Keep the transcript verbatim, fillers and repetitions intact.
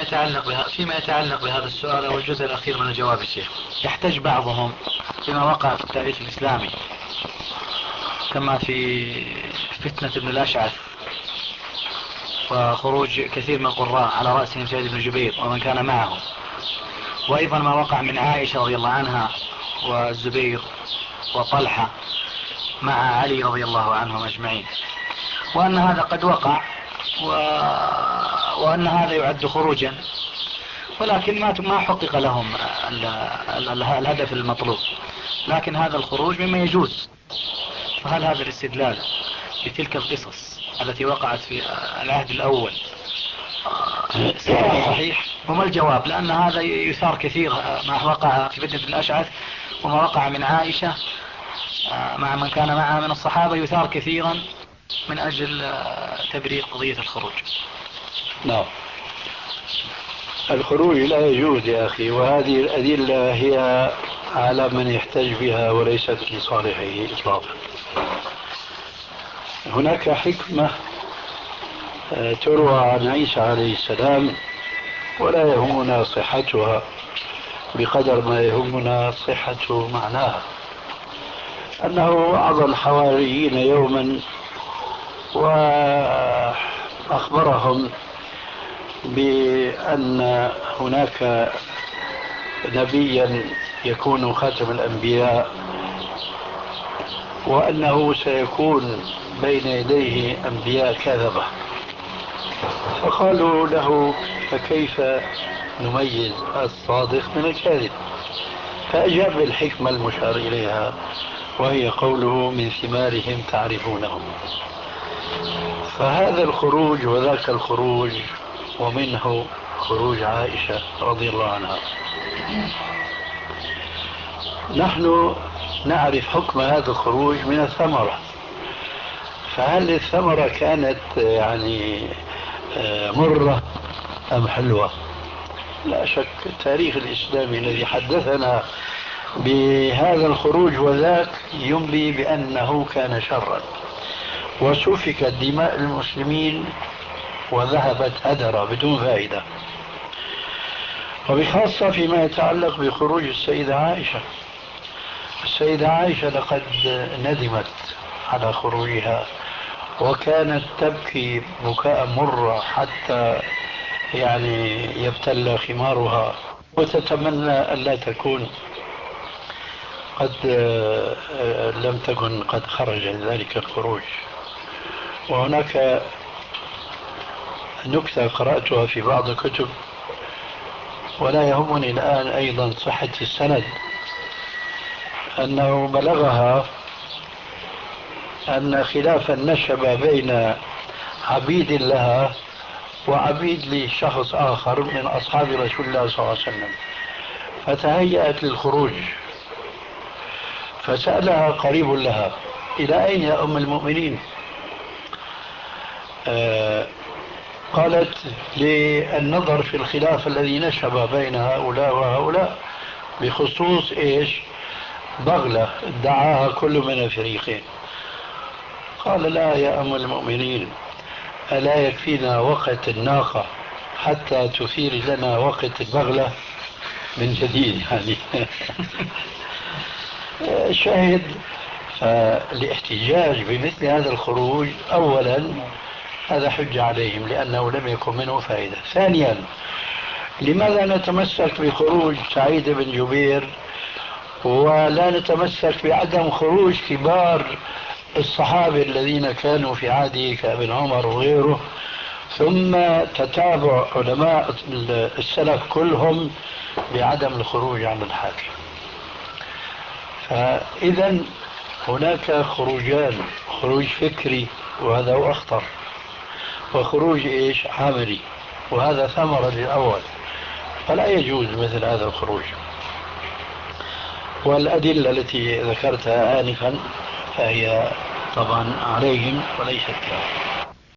يتعلق بها فيما يتعلق بهذا السؤال أو الجزء الأخير من الجواب الشيخ، يحتج بعضهم بما وقع في التاريخ الإسلامي كما في فتنة ابن الأشعث وخروج كثير من القراء على رأسهم سعيد بن جبير ومن كان معه، وأيضا ما وقع من عائشة رضي الله عنها والزبير وطلحة مع علي رضي الله عنهم أجمعين، وأن هذا قد وقع و... وأن هذا يعد خروجا، ولكن ما ما حقق لهم ال... ال... الهدف المطلوب، لكن هذا الخروج مما يجوز. فهل هذا الاستدلال بتلك القصص التي وقعت في العهد الأول صحيح؟ وما الجواب؟ لأن هذا يثار كثير، ما وقع في فتنة الأشعث وما وقع من عائشة مع من كان معها من الصحابة يثار كثيرا من أجل تبرير قضية الخروج. نعم، الخروج لا يجوز يا أخي، وهذه الأدلة هي على من يحتج بها وليست لصالحه إطلاقا. هناك حكمة تروى عن عيسى عليه السلام ولا يهمنا صحتها بقدر ما يهمنا صحة معناها، أنه وعظ الحواريين يوما وأخبرهم بأن هناك نبيا يكون خاتم الأنبياء وأنه سيكون بين يديه أنبياء كذبة. فقالوا له فكيف نميز الصادق من الكاذب؟ فأجاب بالحكمة المشار إليها وهي قوله من ثمارهم تعرفونهم. فهذا الخروج وذاك الخروج، ومنه خروج عائشة رضي الله عنها. نحن نعرف حكم هذا الخروج من الثمرة، فهل الثمرة كانت يعني مرة أم حلوة؟ لا شك التاريخ الإسلامي الذي حدثنا بهذا الخروج وذاك ينبي بأنه كان شرا، وسفكت دماء المسلمين وذهبت هدرا بدون فائدة، وبخاصة فيما يتعلق بخروج السيدة عائشة. السيدة عائشة لقد ندمت على خروجها وكانت تبكي بكاء مرة حتى يعني يبتل خمارها، وتتمنى ألا تكون قد لم تكن قد خرج ذلك الخروج. وهناك نكتة قرأتها في بعض الكتب ولا يهمني الآن أيضا صحة السند، أنه بلغها أن خلافا نشب بين عبيد لها وعبيد لشخص آخر من أصحاب رسول الله صلى الله عليه وسلم، فتهيأت للخروج، فسألها قريب لها إلى أين يا أم المؤمنين؟ آه قالت للنظر في الخلاف الذي نشب بين هؤلاء وهؤلاء بخصوص إيش؟ بغلة ادعاها كل من الفريقين. قال لا يا أم المؤمنين، ألا يكفينا وقت الناقة حتى تثير لنا وقت البغلة من جديد؟ يعني شاهد. فالاحتجاج بمثل هذا الخروج أولا هذا حجة عليهم لأنه لم يكن منه فائدة. ثانيا، لماذا نتمسك بخروج سعيد بن جبير ولا نتمسك بعدم خروج كبار الصحابة الذين كانوا في عهده كابن عمر وغيره، ثم تتابع علماء السلف كلهم بعدم الخروج عن الحاكم؟ فإذا هناك خروجان، خروج فكري وهذا هو أخطر، وخروج إيش؟ عملي، وهذا ثمرة للأول، فلا يجوز مثل هذا الخروج. والأدلة التي ذكرتها آنفا فهي طبعا عليهم وليست لهم.